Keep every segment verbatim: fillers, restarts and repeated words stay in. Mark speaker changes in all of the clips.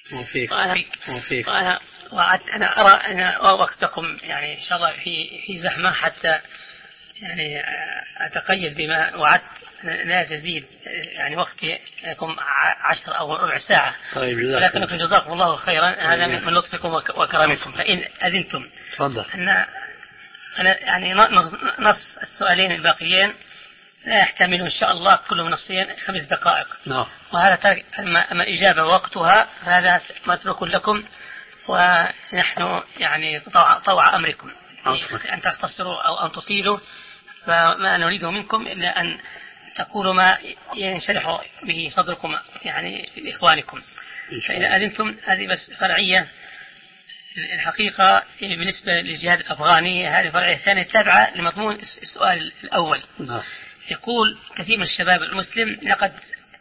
Speaker 1: وفيك
Speaker 2: وفيك وأنا وعدت أنا أرى أن وقتكم يعني إن شاء الله في في زحمة، حتى يعني أتقيد بما وعدت لا تزيد يعني وقتي لكم عشر أو ربع ساعة.
Speaker 1: طيب
Speaker 2: ولكنكم جزاكم الله خيرا. طيب. هذا من لطفكم وكرمكم. فإن أذنتم أن أنا يعني نص السؤالين الباقيين لا يحتمل إن شاء الله كل نصين خمس دقائق.
Speaker 1: نعم.
Speaker 2: وهذا أما الإجابة وقتها فهذا متروك لكم، ونحن يعني طوع, طوع أمركم أن تختصروا أو أن تطيلوا، فما نريده منكم إلا أن تقولوا ما ينشرح به صدركم يعني لإخوانكم. فإن أذنتم هذه بس فرعية الحقيقة بالنسبة للجهاد الأفغاني، هذه فرعية ثانية تابعة لمضمون السؤال الأول.
Speaker 1: نعم.
Speaker 2: يقول كثير من الشباب المسلم لقد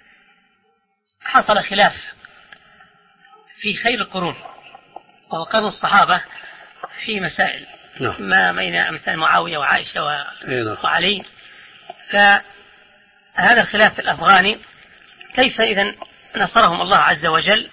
Speaker 2: حصل خلاف في خير القرون وهو قرن الصحابة في مسائل
Speaker 1: نعم.
Speaker 2: ما بين مثل معاوية وعائشة و...
Speaker 1: نعم.
Speaker 2: وعلي. فهذا الخلاف الأفغاني كيف إذن نصرهم الله عز وجل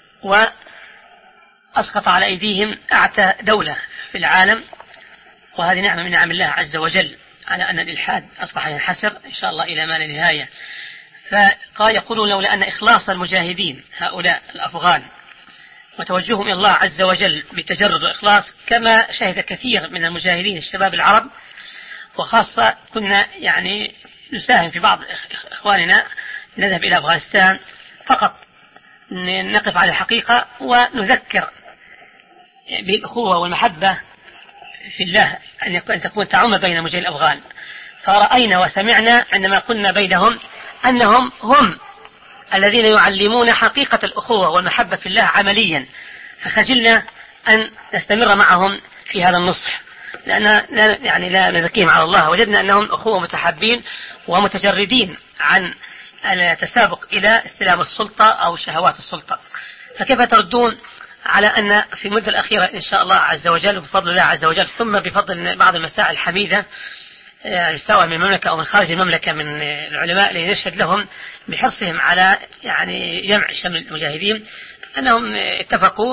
Speaker 2: وأسقط على أيديهم أعتى دولة في العالم، وهذه نعمة من نعم الله عز وجل على أن الإلحاد أصبح ينحسر إن شاء الله إلى ما لا نهاية. فقال يقولون لولا أن إخلاص المجاهدين هؤلاء الأفغان وتوجههم إلى الله عز وجل بتجرد وإخلاص كما شهد كثير من المجاهدين الشباب العرب، وخاصة كنا يعني نساهم في بعض إخواننا نذهب إلى أفغانستان فقط نقف على الحقيقة ونذكر بالأخوة والمحبة في الله أن تكون تعم بين مجاهدي الأفغان. فرأينا وسمعنا عندما كنا بينهم أنهم هم الذين يعلمون حقيقة الأخوة والمحبة في الله عمليا، فخجلنا أن نستمر معهم في هذا النصح، لأن لا يعني لا نزكيهم على الله. وجدنا أنهم أخوة متحابين ومتجردين عن التسابق إلى استلام السلطة أو شهوات السلطة. فكيف تردون على أن في المدة الأخيرة إن شاء الله عز وجل وبفضل الله عز وجل ثم بفضل بعض المسائل الحميدة يعني سواء من المملكة أو من خارج المملكة من العلماء اللي نشهد لهم بحرصهم على يعني جمع شمل المجاهدين، أنهم اتفقوا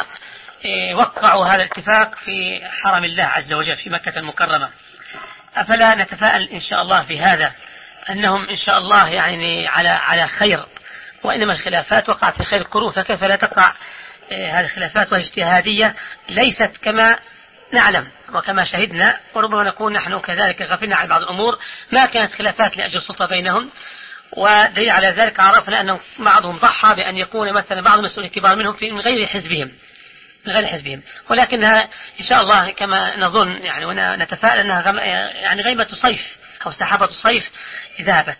Speaker 2: ووقعوا هذا الاتفاق في حرم الله عز وجل في مكة المكرمة. أفلا نتفائل إن شاء الله في هذا أنهم إن شاء الله يعني على على خير، وإنما الخلافات وقعت في خير القرون، فكيف لا تقع هذه الخلافات وهي اجتهادية ليست كما نعلم وكما شهدنا، وربما نكون نحن كذلك غفلنا عن بعض الأمور، ما كانت خلافات لأجل السلطة بينهم. ودليل على ذلك عرفنا أن بعضهم ضحى بأن يكون مثلا بعض المسؤولين الكبار منهم في من غير حزبهم من غير حزبهم ولكنها إن شاء الله كما نظن يعني ونتفائل أنها غم يعني غيمة صيف أو سحابة صيف ذهبت.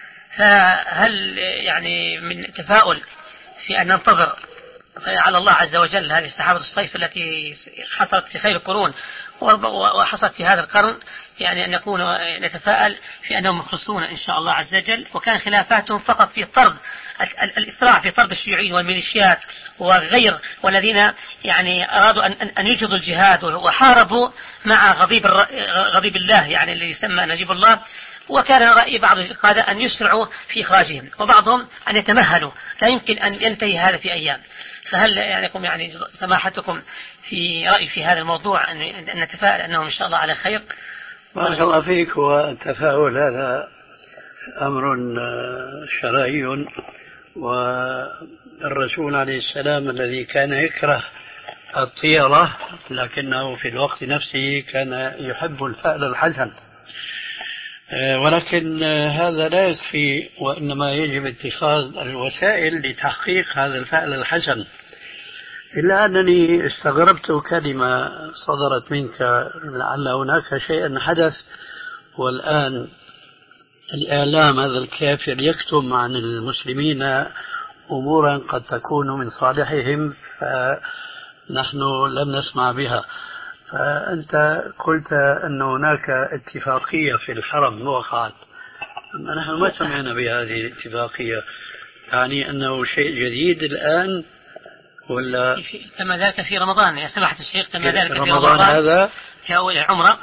Speaker 2: فهل يعني من تفاؤل في أن ننتظر على الله عز وجل هذه سحابة الصيف التي حصلت في خير القرون وحصلت في هذا القرن، يعني أن نكون نتفائل في أنهم مخلصون إن شاء الله عز وجل، وكان خلافاتهم فقط في طرد الإسراع في طرد الشيوعيين والميليشيات وغير والذين يعني أرادوا أن أن يجهضوا الجهاد وحاربوا مع غضيب غضيب الله يعني اللي يسمى نجيب الله. وكان رأي بعض القادة أن يسرعوا في إخراجهم وبعضهم أن يتمهلوا، لا يمكن أن ينتهي هذا في أيام. فهل يعني يعني سماحتكم في رأي في هذا الموضوع أن نتفائل أنهم إن شاء الله على خير؟
Speaker 1: بارك الله فيك. والتفاؤل هذا أمر شرعي، والرسول عليه السلام الذي كان يكره الطيرة لكنه في الوقت نفسه كان يحب الفأل الحسن، ولكن هذا لا يكفي، وإنما يجب اتخاذ الوسائل لتحقيق هذا الفعل الحسن. إلا أنني استغربت كلمة صدرت منك لعل هناك شيء حدث، والآن الإعلام هذا الكافر يكتم عن المسلمين أمورا قد تكون من صالحهم فنحن لم نسمع بها. فأنت قلت أن هناك اتفاقية في الحرم وقعت، أما نحن ما سمعنا بهذه الاتفاقية. يعني أنه شيء جديد الآن ولا
Speaker 2: تم ذلك في رمضان يا سماحة الشيخ؟ تم ذلك في
Speaker 1: رمضان, رمضان هذا
Speaker 2: في أول العمرة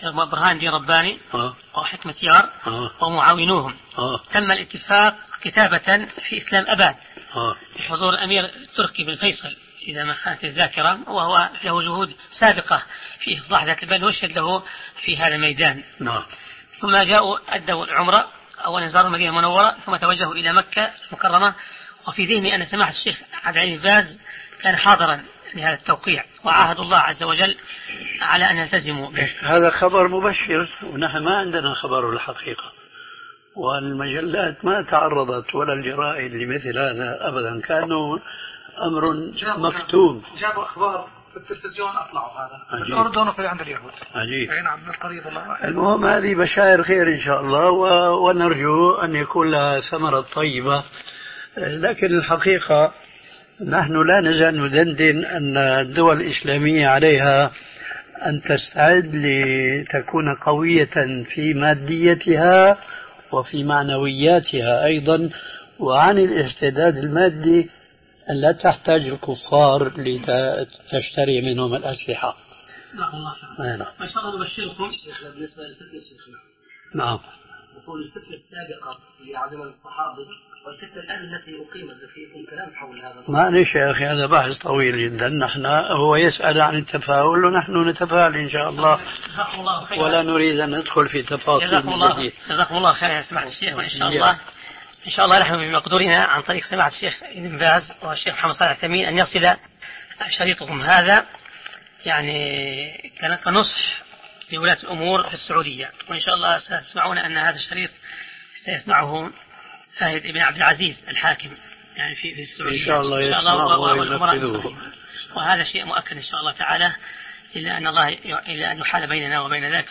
Speaker 2: برهان الدين رباني
Speaker 1: آه.
Speaker 2: وحكمة يار
Speaker 1: آه.
Speaker 2: ومعاونوهم.
Speaker 1: آه.
Speaker 2: تم الاتفاق كتابة في إسلام أباد
Speaker 1: آه.
Speaker 2: بحضور الأمير التركي بن فيصل إذا ما خانت الذاكرة، وهو له جهود سابقة في إصلاح ذات البال وشهد له في هذا الميدان.
Speaker 1: نعم.
Speaker 2: ثم جاءوا أدوا العمرة، أولا زاروا المدينة المنورة ثم توجهوا إلى مكة المكرمة. وفي ذهني أن سماحة الشيخ عبد العزيز باز كان حاضرا لهذا التوقيع، وعاهد الله عز وجل على أن يلتزموا به.
Speaker 1: هذا خبر مبشر، ونحن ما عندنا خبر الحقيقة، والمجلات ما تعرضت ولا الجرائد لمثل هذا أبدا، كانوا أمر مكتوم.
Speaker 3: جابوا أخبار في التلفزيون أطلعوا هذا
Speaker 1: في
Speaker 3: الأردن وفي عند اليهود.
Speaker 1: عجيب.
Speaker 3: أي نعم، من القريب. الله.
Speaker 1: المهم هذه بشائر خير إن شاء الله، و... ونرجو أن يكون لها ثمرة طيبة. لكن الحقيقة نحن لا نزال ندندن أن الدول الإسلامية عليها أن تستعد لتكون قوية في ماديتها وفي معنوياتها أيضا، وعن الاستعداد المادي أن لا تحتاج الكفار لتشتري منهم الأسلحة.
Speaker 2: نعم الله خير. ما شاء الله نبشركم.
Speaker 4: بالنسبة للفتنة شيخنا.
Speaker 1: نعم.
Speaker 4: نقول الفتنة السابقة اللي عزم الصحابة والفتنة الآن التي أقيمت فيكم كلام حول هذا.
Speaker 1: معلش يا أخي هذا بحث طويل جدا. نحن هو يسأل عن التفاؤل ونحن نتفائل إن شاء الله، ولا نريد أن ندخل في تفاصيل.
Speaker 2: جزاكم الله جزاكم الله خير يا سماحة الشيخ. وإن شاء الله إن شاء الله نحن بمقدورنا عن طريق سماحة الشيخ ابن باز والشيخ محمد صالح الثمين أن يصل شريطكم هذا يعني كنصح لولاة الأمور في السعودية. وإن شاء الله ستسمعون أن هذا الشريط سيسمعه فهد ابن عبد العزيز الحاكم يعني في في السعودية
Speaker 1: إن شاء الله, إن شاء الله وينفذوه.
Speaker 2: وهذا شيء مؤكد إن شاء الله تعالى، إلا أن الله إلا أن يحال بيننا وبين ذاك